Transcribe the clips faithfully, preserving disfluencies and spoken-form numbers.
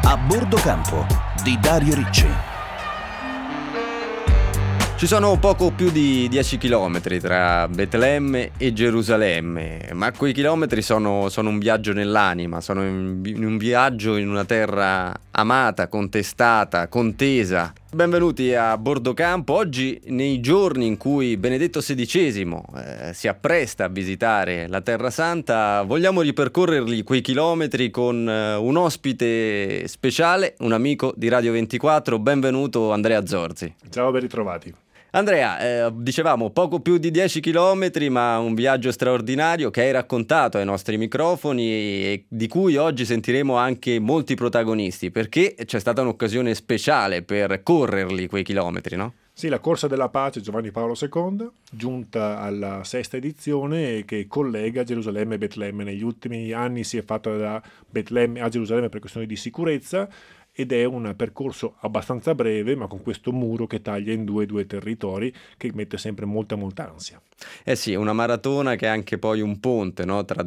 A bordo campo di Dario Ricci. Ci sono poco più di dieci chilometri tra Betlemme e Gerusalemme, ma quei chilometri sono, sono un viaggio nell'anima, sono in, in un viaggio in una terra amata, contestata, contesa. Benvenuti a bordo campo. Oggi, nei giorni in cui Benedetto sedicesimo eh, si appresta a visitare la Terra Santa, vogliamo ripercorrerli quei chilometri con eh, un ospite speciale, un amico di Radio ventiquattro. Benvenuto Andrea Zorzi. Ciao, ben ritrovati. Andrea, eh, dicevamo poco più di dieci chilometri, ma un viaggio straordinario che hai raccontato ai nostri microfoni e di cui oggi sentiremo anche molti protagonisti, perché c'è stata un'occasione speciale per correrli quei chilometri, no? Sì, la Corsa della Pace Giovanni Paolo secondo, giunta alla sesta edizione, che collega Gerusalemme e Betlemme. Negli ultimi anni si è fatta da Betlemme a Gerusalemme per questioni di sicurezza, ed è un percorso abbastanza breve, ma con questo muro che taglia in due due territori, che mette sempre molta molta ansia. Eh sì, una maratona che è anche poi un ponte, no? Tra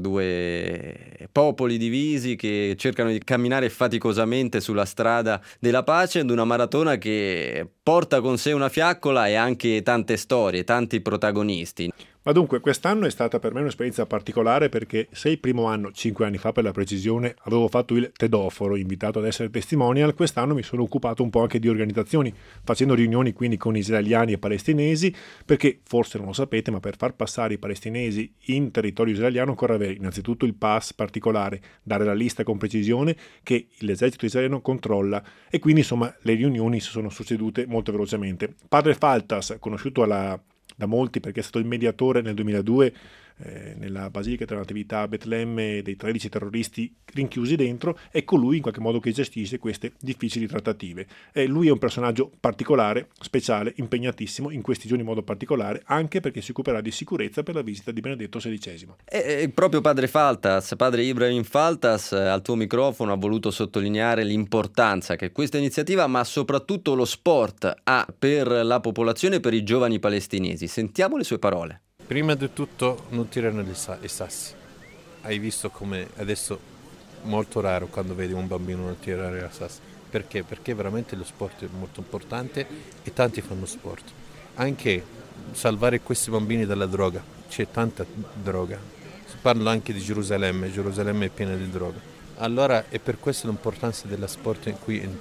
due popoli divisi che cercano di camminare faticosamente sulla strada della pace, ed una maratona che porta con sé una fiaccola e anche tante storie, tanti protagonisti. Ma dunque, quest'anno è stata per me un'esperienza particolare, perché se il primo anno, cinque anni fa per la precisione, avevo fatto il tedoforo, invitato ad essere testimonial, quest'anno mi sono occupato un po' anche di organizzazioni, facendo riunioni quindi con israeliani e palestinesi, perché forse non lo sapete, ma per far passare i palestinesi in territorio israeliano occorre avere innanzitutto il pass particolare, dare la lista con precisione che l'esercito israeliano controlla, e quindi insomma le riunioni si sono succedute molto velocemente. Padre Faltas, conosciuto alla da molti perché è stato il mediatore nel duemiladue eh, nella Basilica della Natività a Betlemme dei tredici terroristi rinchiusi dentro, è colui in qualche modo che gestisce queste difficili trattative. Eh, lui è un personaggio particolare, speciale, impegnatissimo in questi giorni in modo particolare, anche perché si occuperà di sicurezza per la visita di Benedetto sedicesimo. E, e proprio padre Faltas, padre Ibrahim Faltas, al tuo microfono ha voluto sottolineare l'importanza che questa iniziativa, ma soprattutto lo sport, ha per la popolazione e per i giovani palestinesi. Sentiamo le sue parole. Prima di tutto non tirano i sassi. Hai visto come adesso molto raro quando vedi un bambino non tirare i sassi. Perché? Perché veramente lo sport è molto importante e tanti fanno sport. Anche salvare questi bambini dalla droga. C'è tanta droga. Si parla anche di Gerusalemme, Gerusalemme è piena di droga. Allora è per questo l'importanza dello sport qui in,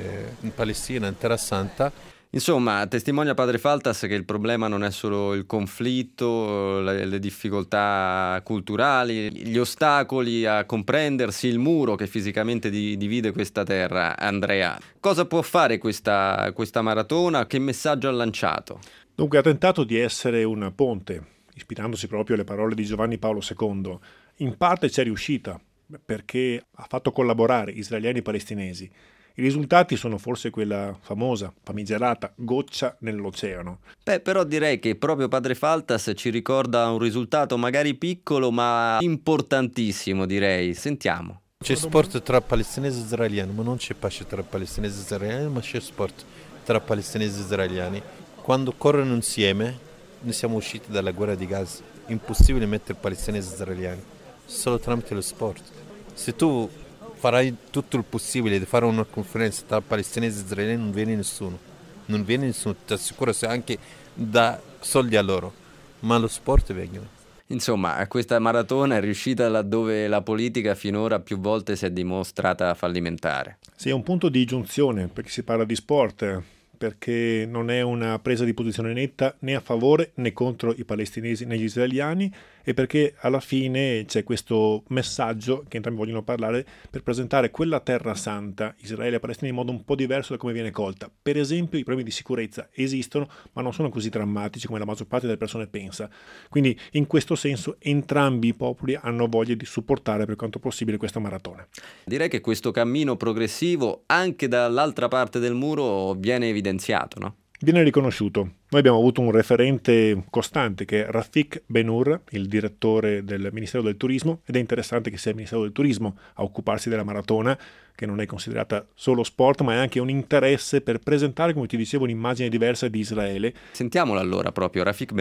in Palestina, in Terra Santa. Insomma, testimonia padre Faltas che il problema non è solo il conflitto, le, le difficoltà culturali, gli ostacoli a comprendersi, il muro che fisicamente di, divide questa terra. Andrea, cosa può fare questa, questa maratona? Che messaggio ha lanciato? Dunque, ha tentato di essere un ponte, ispirandosi proprio alle parole di Giovanni Paolo secondo. In parte c'è riuscita, perché ha fatto collaborare israeliani e palestinesi. I risultati sono forse quella famosa, famigerata goccia nell'oceano. Beh, però direi che proprio padre Faltas ci ricorda un risultato magari piccolo ma importantissimo, direi. Sentiamo. C'è sport tra palestinesi e israeliani, ma non c'è pace tra palestinesi e israeliani, ma c'è sport tra palestinesi e israeliani. Quando corrono insieme, noi siamo usciti dalla guerra di Gaza. È impossibile mettere palestinesi e israeliani, solo tramite lo sport. Se tu farai tutto il possibile di fare una conferenza tra palestinesi e israeliani, non viene nessuno, non viene nessuno, ti assicuro, se anche dà soldi a loro, ma lo sport vengono. Insomma, questa maratona è riuscita laddove la politica finora più volte si è dimostrata fallimentare. Sì, è un punto di giunzione, perché si parla di sport, perché non è una presa di posizione netta né a favore né contro i palestinesi né gli israeliani, e perché alla fine c'è questo messaggio che entrambi vogliono parlare per presentare quella terra santa, Israele e Palestina, in modo un po' diverso da come viene colta. Per esempio, i problemi di sicurezza esistono, ma non sono così drammatici come la maggior parte delle persone pensa. Quindi in questo senso entrambi i popoli hanno voglia di supportare per quanto possibile questa maratona. Direi che questo cammino progressivo anche dall'altra parte del muro viene evidenziato, no? Viene riconosciuto. Noi abbiamo avuto un referente costante che è Rafik Ben-Hur, il direttore del Ministero del Turismo, ed è interessante che sia il Ministero del Turismo a occuparsi della maratona, che non è considerata solo sport, ma è anche un interesse per presentare, come ti dicevo, un'immagine diversa di Israele. Sentiamolo allora proprio, Rafik Ben-Hur.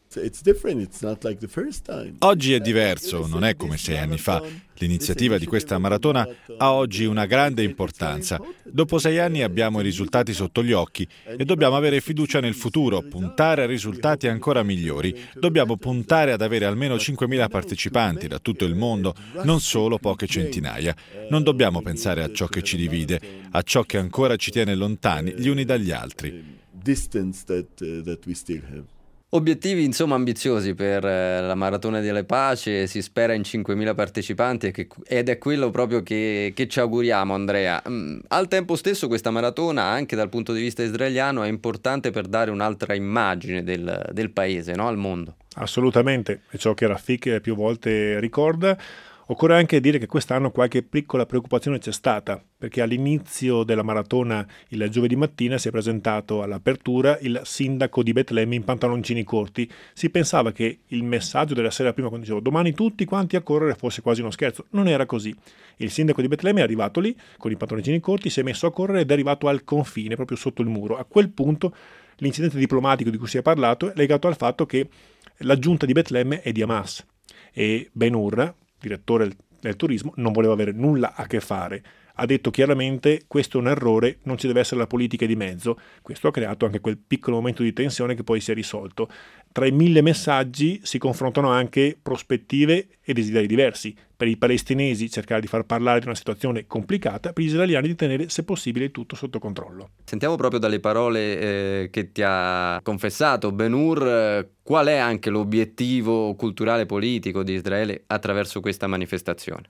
Oggi è diverso, non è come sei anni fa. L'iniziativa di questa maratona ha oggi una grande importanza. Dopo sei anni abbiamo i risultati sotto gli occhi e dobbiamo avere fiducia nel futuro, puntare a risultati ancora migliori. Dobbiamo puntare ad avere almeno cinquemila partecipanti da tutto il mondo, non solo poche centinaia. Non dobbiamo pensare a ciò che ci divide, a ciò che ancora ci tiene lontani gli uni dagli altri. Obiettivi insomma ambiziosi per la Maratona della Pace, si spera in cinquemila partecipanti ed è quello proprio che, che ci auguriamo, Andrea. Al tempo stesso questa maratona, anche dal punto di vista israeliano, è importante per dare un'altra immagine del, del paese, no? Al mondo. Assolutamente, è ciò che Rafik più volte ricorda. Occorre anche dire che quest'anno qualche piccola preoccupazione c'è stata, perché all'inizio della maratona il giovedì mattina si è presentato all'apertura il sindaco di Betlemme in pantaloncini corti. Si pensava che il messaggio della sera prima, quando dicevo domani tutti quanti a correre, fosse quasi uno scherzo. Non era così. Il sindaco di Betlemme è arrivato lì con i pantaloncini corti, si è messo a correre ed è arrivato al confine, proprio sotto il muro. A quel punto l'incidente diplomatico di cui si è parlato è legato al fatto che la giunta di Betlemme è di Hamas e Ben-Hur, direttore del, del turismo, non voleva avere nulla a che fare. Ha detto chiaramente questo è un errore, non ci deve essere la politica di mezzo. Questo ha creato anche quel piccolo momento di tensione che poi si è risolto. Tra i mille messaggi si confrontano anche prospettive e desideri diversi. Per i palestinesi cercare di far parlare di una situazione complicata, per gli israeliani di tenere se possibile tutto sotto controllo. Sentiamo proprio dalle parole eh, che ti ha confessato Ben-Hur, eh, qual è anche l'obiettivo culturale politico di Israele attraverso questa manifestazione.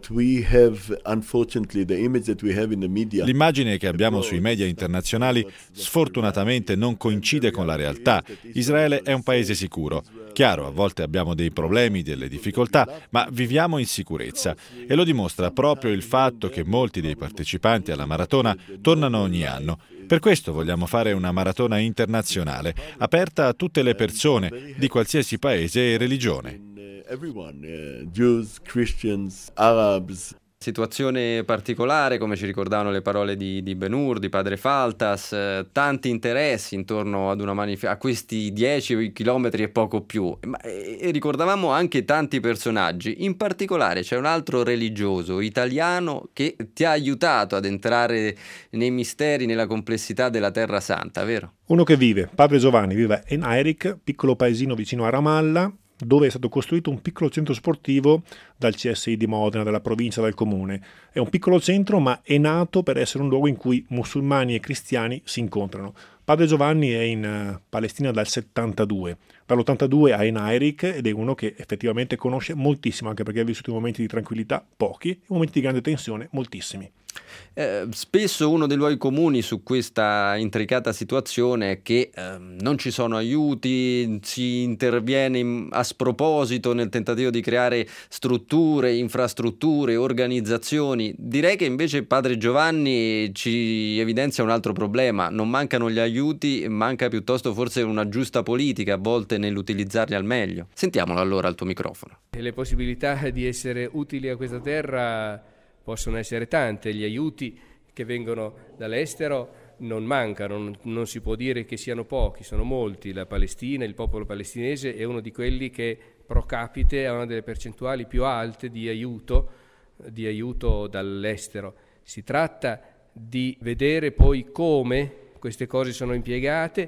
L'immagine che abbiamo sui media internazionali sfortunatamente non coincide con la realtà. Israele è un paese sicuro. Chiaro, a volte abbiamo dei problemi, delle difficoltà, ma viviamo in sicurezza e lo dimostra proprio il fatto che molti dei partecipanti alla maratona tornano ogni anno. Per questo vogliamo fare una maratona internazionale, aperta a tutte le persone di qualsiasi paese e religione. Everyone, uh, Jews, Christians, Arabs. Situazione particolare, come ci ricordavano le parole di, di Ben-Hur, di padre Faltas, eh, tanti interessi intorno ad una manif- a questi dieci chilometri e poco più, ma, e, e ricordavamo anche tanti personaggi, in particolare c'è un altro religioso italiano che ti ha aiutato ad entrare nei misteri, nella complessità della Terra Santa, vero? Uno che vive, padre Giovanni, vive in Eirik, piccolo paesino vicino a Ramallah, dove è stato costruito un piccolo centro sportivo dal C S I di Modena, dalla provincia, dal comune. È un piccolo centro, ma è nato per essere un luogo in cui musulmani e cristiani si incontrano. Padre Giovanni è in uh, Palestina dal settantadue. Dall'ottantadue è in Eirik ed è uno che effettivamente conosce moltissimo, anche perché ha vissuto momenti di tranquillità pochi e momenti di grande tensione moltissimi. Eh, spesso uno dei luoghi comuni su questa intricata situazione è che eh, non ci sono aiuti, si interviene in, a sproposito nel tentativo di creare strutture, infrastrutture, organizzazioni. Direi che invece padre Giovanni ci evidenzia un altro problema: non mancano gli aiuti, manca piuttosto forse una giusta politica a volte nell'utilizzarli al meglio. Sentiamolo allora al tuo microfono. Le possibilità di essere utili a questa terra possono essere tante, gli aiuti che vengono dall'estero non mancano, non, non si può dire che siano pochi, sono molti. La Palestina, il popolo palestinese è uno di quelli che pro capite ha una delle percentuali più alte di aiuto, di aiuto dall'estero. Si tratta di vedere poi come queste cose sono impiegate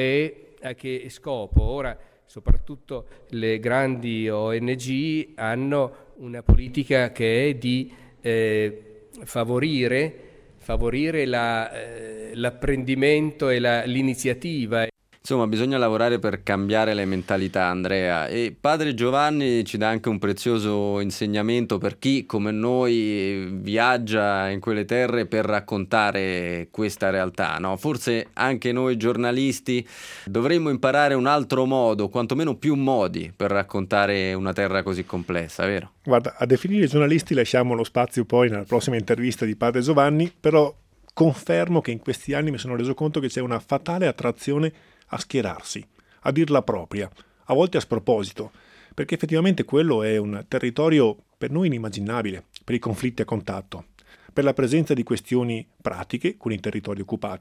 e a che scopo. Ora, soprattutto le grandi O N G hanno una politica che è di Eh, favorire, favorire la, eh, l'apprendimento e la, l'iniziativa. Insomma, bisogna lavorare per cambiare le mentalità, Andrea, e padre Giovanni ci dà anche un prezioso insegnamento per chi, come noi, viaggia in quelle terre per raccontare questa realtà, no? Forse anche noi giornalisti dovremmo imparare un altro modo, quantomeno più modi, per raccontare una terra così complessa, vero? Guarda, a definire i giornalisti lasciamo lo spazio poi nella prossima intervista di padre Giovanni, però confermo che in questi anni mi sono reso conto che c'è una fatale attrazione a schierarsi, a dirla propria, a volte a sproposito, perché effettivamente quello è un territorio per noi inimmaginabile, per i conflitti a contatto, per la presenza di questioni pratiche con i territori occupati,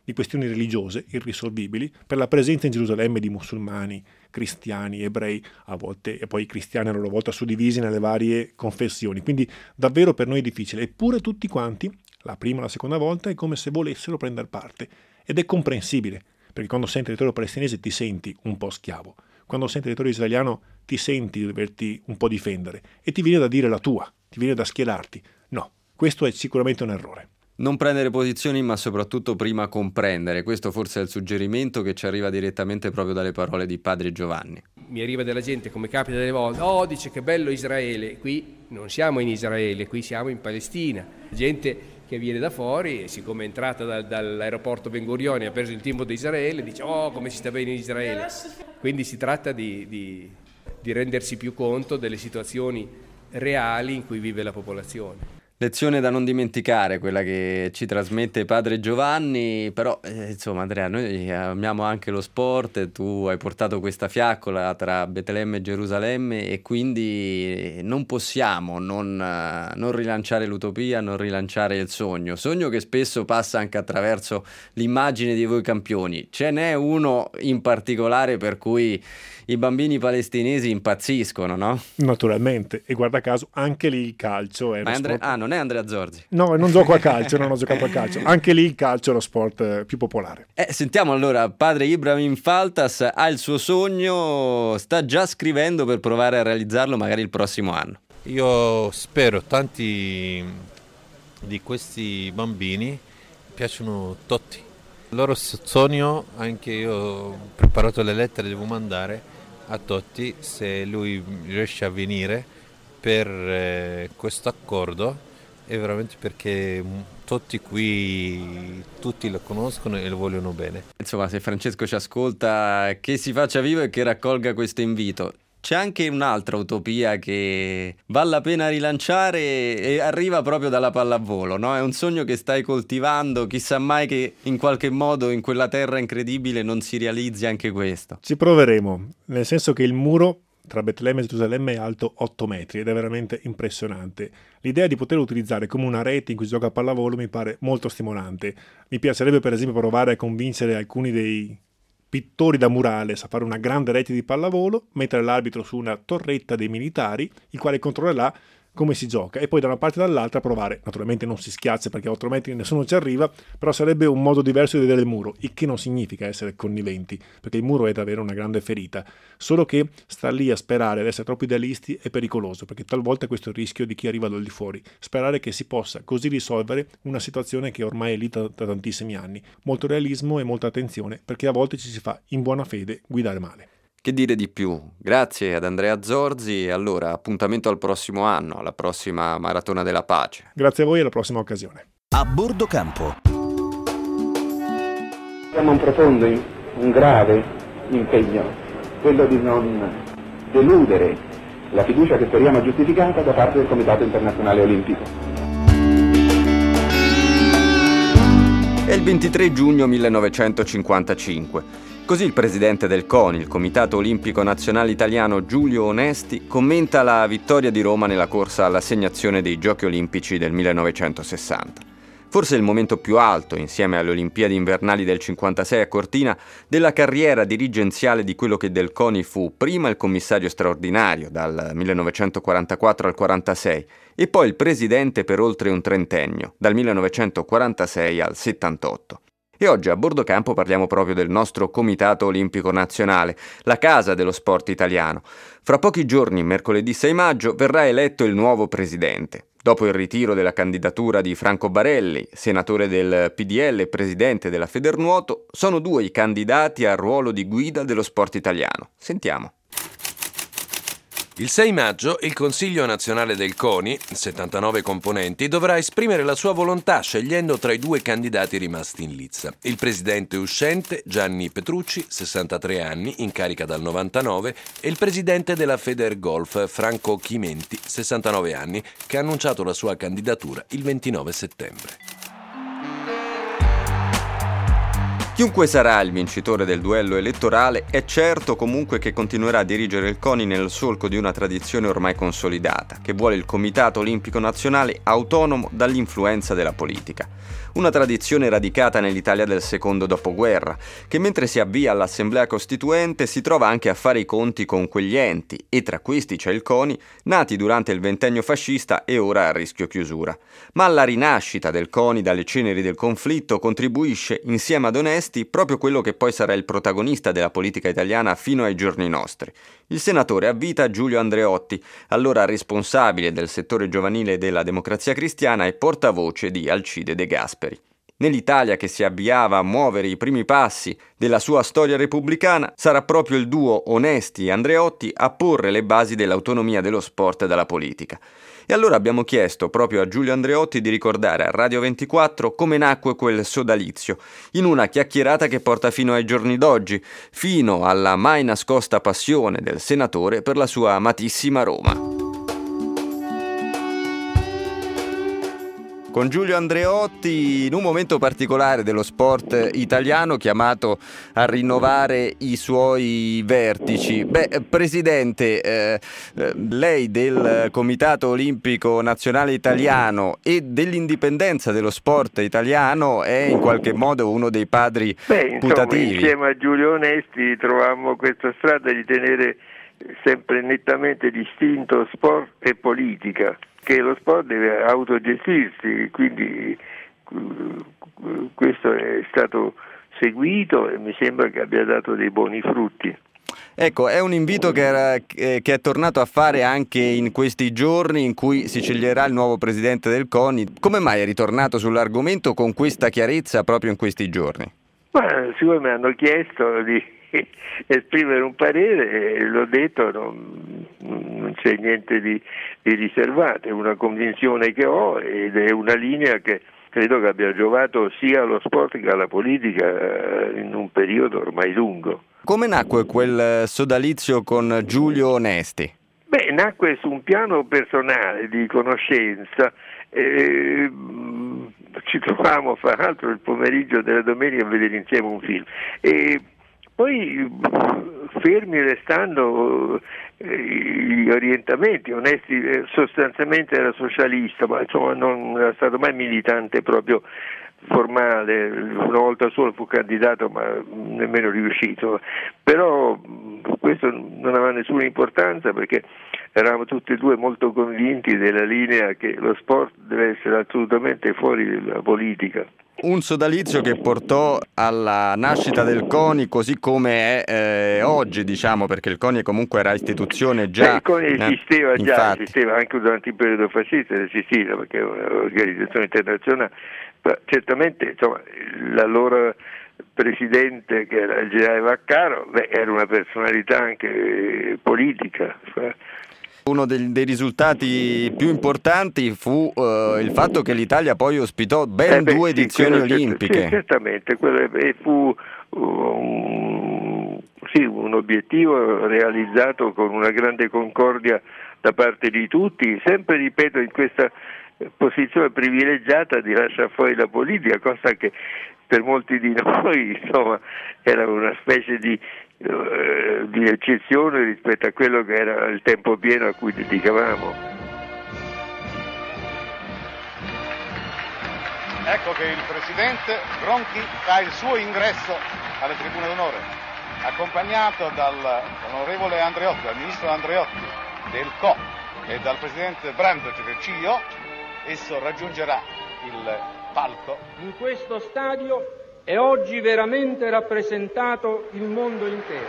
di questioni religiose irrisolvibili, per la presenza in Gerusalemme di musulmani, cristiani, ebrei, a volte, e poi i cristiani a loro volta suddivisi nelle varie confessioni. Quindi davvero per noi è difficile. Eppure tutti quanti, la prima e la seconda volta, è come se volessero prendere parte. Ed è comprensibile, perché quando senti il territorio palestinese ti senti un po' schiavo. Quando senti il territorio israeliano ti senti di doverti un po' difendere e ti viene da dire la tua, ti viene da schierarti. No, questo è sicuramente un errore. Non prendere posizioni, ma soprattutto prima comprendere. Questo forse è il suggerimento che ci arriva direttamente proprio dalle parole di padre Giovanni. Mi arriva della gente, come capita delle volte, oh, dice che bello Israele. Qui non siamo in Israele, qui siamo in Palestina. Gente che viene da fuori e siccome è entrata da, dall'aeroporto Ben Gurion e ha preso il timbro di Israele, dice, oh, come si sta bene in Israele. Quindi si tratta di, di, di rendersi più conto delle situazioni reali in cui vive la popolazione. Lezione da non dimenticare, quella che ci trasmette padre Giovanni, però eh, insomma Andrea, noi amiamo anche lo sport, tu hai portato questa fiaccola tra Betlemme e Gerusalemme e quindi non possiamo non, non rilanciare l'utopia, non rilanciare il sogno, sogno che spesso passa anche attraverso l'immagine di voi campioni. Ce n'è uno in particolare per cui i bambini palestinesi impazziscono, no? Naturalmente, e guarda caso anche lì il calcio è Ma lo Andre... sport... Ah, non è Andrea Zorzi? No, non gioco a calcio, non ho giocato a calcio. Anche lì il calcio è lo sport più popolare. Eh, sentiamo allora, padre Ibrahim Faltas ha il suo sogno, sta già scrivendo per provare a realizzarlo magari il prossimo anno. Io spero tanti di questi bambini piacciono Totti. Il loro sogno, anche io ho preparato le lettere, devo mandare a Totti se lui riesce a venire per eh, questo accordo, e veramente perché Totti qui tutti lo conoscono e lo vogliono bene. Insomma, se Francesco ci ascolta, che si faccia vivo e che raccolga questo invito. C'è anche un'altra utopia che vale la pena rilanciare e arriva proprio dalla pallavolo, no? È un sogno che stai coltivando, chissà mai che in qualche modo in quella terra incredibile non si realizzi anche questo. Ci proveremo, nel senso che il muro tra Betlemme e Gerusalemme è alto otto metri ed è veramente impressionante. L'idea di poterlo utilizzare come una rete in cui si gioca a pallavolo mi pare molto stimolante. Mi piacerebbe per esempio provare a convincere alcuni dei pittori da murales a fare una grande rete di pallavolo, mettere l'arbitro su una torretta dei militari, il quale controllerà come si gioca, e poi da una parte e dall'altra provare. Naturalmente non si schiaccia perché a otto metri nessuno ci arriva, però sarebbe un modo diverso di vedere il muro, il che non significa essere conniventi, perché il muro è davvero una grande ferita, solo che stare lì a sperare ad essere troppo idealisti è pericoloso, perché talvolta questo è il rischio di chi arriva dal di fuori, sperare che si possa così risolvere una situazione che ormai è lì da, da tantissimi anni. Molto realismo e molta attenzione, perché a volte ci si fa in buona fede guidare male. Che dire di più? Grazie ad Andrea Zorzi e allora appuntamento al prossimo anno, alla prossima Maratona della Pace. Grazie a voi e alla prossima occasione. A bordo campo. Abbiamo un profondo, un grave impegno, quello di non deludere la fiducia che speriamo giustificata da parte del Comitato Internazionale Olimpico. È il ventitré giugno millenovecentocinquantacinque. Così il presidente del CONI, il Comitato Olimpico Nazionale Italiano, Giulio Onesti, commenta la vittoria di Roma nella corsa all'assegnazione dei Giochi Olimpici del millenovecentosessanta. Forse il momento più alto, insieme alle Olimpiadi invernali del cinquantasei a Cortina, della carriera dirigenziale di quello che del CONI fu prima il commissario straordinario dal millenovecentoquarantaquattro al quarantasei e poi il presidente per oltre un trentennio, dal millenovecentoquarantasei al settantotto. E oggi a bordo campo parliamo proprio del nostro Comitato Olimpico Nazionale, la casa dello sport italiano. Fra pochi giorni, mercoledì sei maggio, verrà eletto il nuovo presidente. Dopo il ritiro della candidatura di Franco Barelli, senatore del P D L e presidente della Federnuoto, sono due i candidati al ruolo di guida dello sport italiano. Sentiamo. Il sei maggio il Consiglio Nazionale del CONI, settantanove componenti, dovrà esprimere la sua volontà scegliendo tra i due candidati rimasti in lizza. Il presidente uscente, Gianni Petrucci, sessantatré anni, in carica dal novantanove, e il presidente della Federgolf, Franco Chimenti, sessantanove anni, che ha annunciato la sua candidatura il ventinove settembre. Chiunque sarà il vincitore del duello elettorale è certo comunque che continuerà a dirigere il CONI nel solco di una tradizione ormai consolidata, che vuole il Comitato Olimpico Nazionale autonomo dall'influenza della politica. una tradizione radicata nell'Italia del secondo dopoguerra, che mentre si avvia all'Assemblea Costituente si trova anche a fare i conti con quegli enti, e tra questi c'è il CONI, nati durante il ventennio fascista e ora a rischio chiusura. Ma alla rinascita del CONI dalle ceneri del conflitto contribuisce, insieme ad Onesti, proprio quello che poi sarà il protagonista della politica italiana fino ai giorni nostri. Il senatore a vita Giulio Andreotti, allora responsabile del settore giovanile della Democrazia Cristiana e portavoce di Alcide De Gasperi. Nell'Italia che si avviava a muovere i primi passi della sua storia repubblicana, sarà proprio il duo Onesti-Andreotti a porre le basi dell'autonomia dello sport dalla politica. E allora abbiamo chiesto proprio a Giulio Andreotti di ricordare a Radio ventiquattro come nacque quel sodalizio, in una chiacchierata che porta fino ai giorni d'oggi, fino alla mai nascosta passione del senatore per la sua amatissima Roma. Con Giulio Andreotti in un momento particolare dello sport italiano chiamato a rinnovare i suoi vertici. Beh, Presidente, eh, lei del Comitato Olimpico Nazionale Italiano e dell'indipendenza dello sport italiano è in qualche modo uno dei padri Beh, putativi. Insomma, insieme a Giulio Onesti trovammo questa strada di tenere sempre nettamente distinto sport e politica, che lo sport deve autogestirsi, quindi questo è stato seguito e mi sembra che abbia dato dei buoni frutti. Ecco, è un invito che, era, che è tornato a fare anche in questi giorni in cui si sceglierà il nuovo presidente del CONI. Come mai è ritornato sull'argomento con questa chiarezza proprio in questi giorni? Ma siccome mi hanno chiesto di esprimere un parere e l'ho detto, non, non c'è niente di, di riservato, è una convinzione che ho ed è una linea che credo che abbia giovato sia allo sport che alla politica in un periodo ormai lungo. Come nacque quel sodalizio con Giulio Onesti? Beh, nacque su un piano personale di conoscenza. Eh, ci trovavamo fra l'altro il pomeriggio della domenica a vedere insieme un film e poi, fermi restando eh, gli orientamenti, Onesti eh, sostanzialmente era socialista, ma insomma non era stato mai militante proprio formale, una volta solo fu candidato ma nemmeno riuscito, però questo non aveva nessuna importanza perché eravamo tutti e due molto convinti della linea che lo sport deve essere assolutamente fuori dalla politica. Un sodalizio che portò alla nascita del CONI così come è eh, oggi, diciamo, perché il CONI comunque era istituzione già. Beh, il CONI esisteva eh, già, infatti. esisteva anche durante il periodo fascista in Sicilia, perché è un'organizzazione internazionale. Ma certamente, insomma, l'allora presidente, che era il generale Vaccaro, beh, era una personalità anche politica. Uno dei, dei risultati più importanti fu uh, il fatto che l'Italia poi ospitò ben eh beh, due sì, edizioni quello, olimpiche. Sì, certamente, quello fu um, sì, un obiettivo realizzato con una grande concordia da parte di tutti, sempre ripeto in questa posizione privilegiata di lasciare fuori la politica, cosa che per molti di noi insomma era una specie di di eccezione rispetto a quello che era il tempo pieno a cui dedicavamo. Ecco che il presidente Ronchi fa il suo ingresso alle tribune d'onore, accompagnato dall'onorevole Andreotti, dal ministro Andreotti del C O e dal presidente Brandt del C I O. Esso raggiungerà il palco. In questo stadio è oggi veramente rappresentato il mondo intero.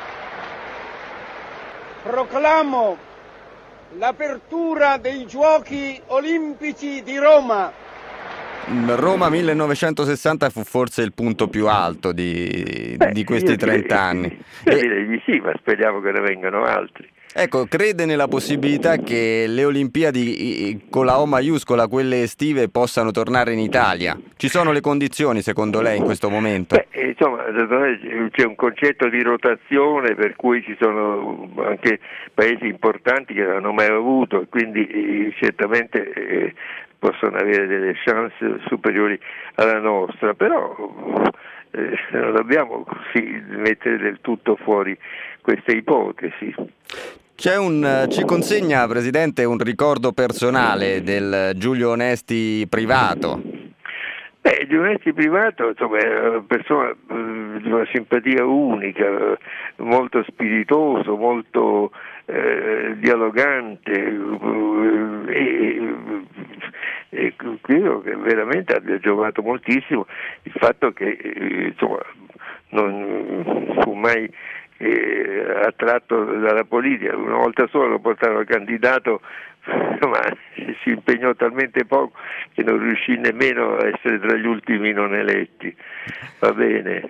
Proclamo l'apertura dei Giochi Olimpici di Roma. Roma millenovecentosessanta fu forse il punto più alto di, Beh, di questi trent'anni. Io direi di sì, ma speriamo che ne vengano altri. Ecco, crede nella possibilità che le Olimpiadi con la O maiuscola, quelle estive, possano tornare in Italia? Ci sono le condizioni secondo lei in questo momento? Beh, insomma, c'è un concetto di rotazione per cui ci sono anche paesi importanti che non hanno mai avuto, quindi eh, certamente eh, possono avere delle chance superiori alla nostra, però eh, non dobbiamo così mettere del tutto fuori queste ipotesi. C'è un, ci consegna, Presidente, un ricordo personale del Giulio Onesti privato? Beh, Giovanetti privato, insomma, è una persona eh, di una simpatia unica, molto spiritoso, molto eh, dialogante eh, e, e credo che veramente abbia giovato moltissimo il fatto che eh, insomma, non fu mai eh, attratto dalla politica. Una volta sola lo portarono candidato, ma si impegnò talmente poco che non riuscì nemmeno a essere tra gli ultimi non eletti. Va bene.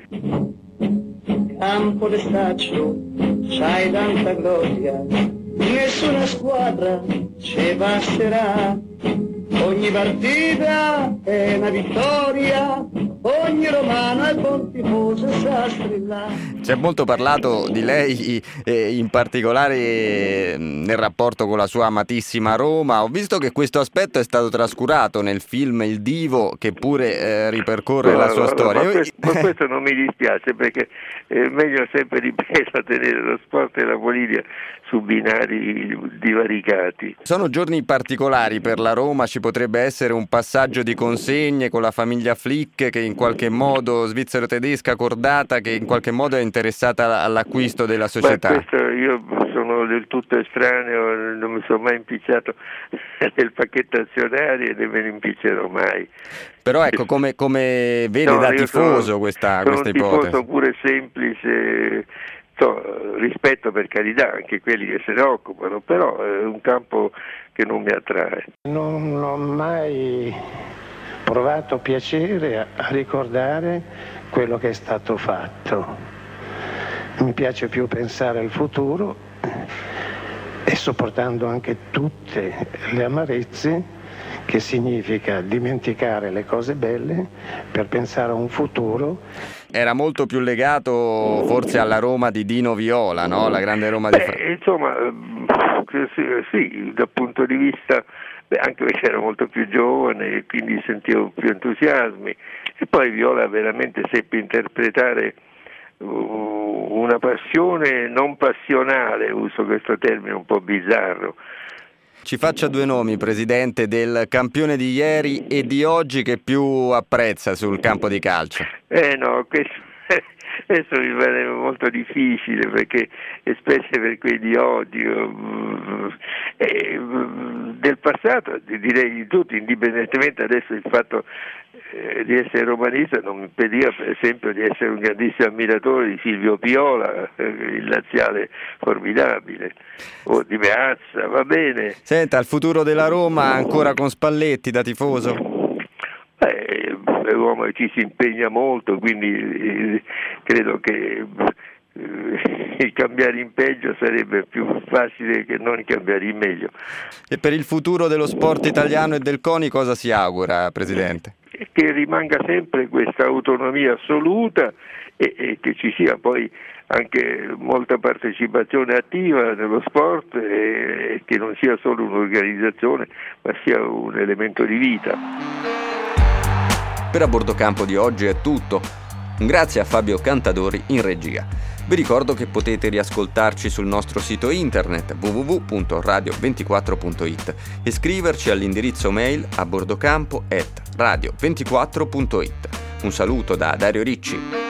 Campo d'estaccio, c'hai tanta gloria, nessuna squadra ci passerà. Ogni partita è una vittoria, ogni romano è buon tifoso e sa strillare. Si è molto parlato di lei, eh, in particolare eh, nel rapporto con la sua amatissima Roma. Ho visto che questo aspetto è stato trascurato nel film Il Divo, che pure eh, ripercorre no, la sua no, storia. Ma questo, ma questo non mi dispiace, perché è meglio sempre, ripeto, tenere lo sport e la politica su binari divaricati. Sono giorni particolari per la Roma, ci potrebbe essere un passaggio di consegne con la famiglia Flick, che in qualche modo, svizzero-tedesca cordata, che in qualche modo è interessata all'acquisto della società. Ma questo io sono del tutto estraneo, non mi sono mai impicciato nel pacchetto azionario e nemmeno impiccerò mai. Però ecco, come, come vede no, da tifoso sono, questa, sono questa un ipotesi? Tifoso pure semplice, so, rispetto per carità anche quelli che se ne occupano, però è un campo che non mi attrae. Non ho mai provato piacere a ricordare quello che è stato fatto. Mi piace più pensare al futuro e sopportando anche tutte le amarezze, che significa dimenticare le cose belle per pensare a un futuro. Era molto più legato forse alla Roma di Dino Viola, no? La grande Roma di Fra... Beh, insomma, sì, sì, dal punto di vista, beh, anche perché ero molto più giovane e quindi sentivo più entusiasmi, e poi Viola veramente seppe interpretare una passione non passionale, uso questo termine un po' bizzarro. Ci faccia due nomi, Presidente, del campione di ieri e di oggi che più apprezza sul campo di calcio. Eh no, questo, questo mi pare molto difficile, perché specie per quelli di oggi, eh, del passato direi di tutti, indipendentemente adesso il fatto eh, di essere romanista non mi impediva per esempio di essere un grandissimo ammiratore di Silvio Piola, eh, il laziale formidabile, o di Meazza, va bene. Senta, il futuro della Roma ancora con Spalletti da tifoso? Eh, è un uomo che ci si impegna molto, quindi eh, credo che eh, cambiare in peggio sarebbe più facile che non cambiare in meglio. E per il futuro dello sport italiano e del CONI cosa si augura, Presidente? Che rimanga sempre questa autonomia assoluta e, e che ci sia poi anche molta partecipazione attiva nello sport e, e che non sia solo un'organizzazione ma sia un elemento di vita. Per A Bordo Campo di oggi è tutto. Grazie a Fabio Cantadori in regia. Vi ricordo che potete riascoltarci sul nostro sito internet w w w punto radio ventiquattro punto i t e scriverci all'indirizzo mail a bordocampo chiocciola radio ventiquattro punto i t. Un saluto da Dario Ricci.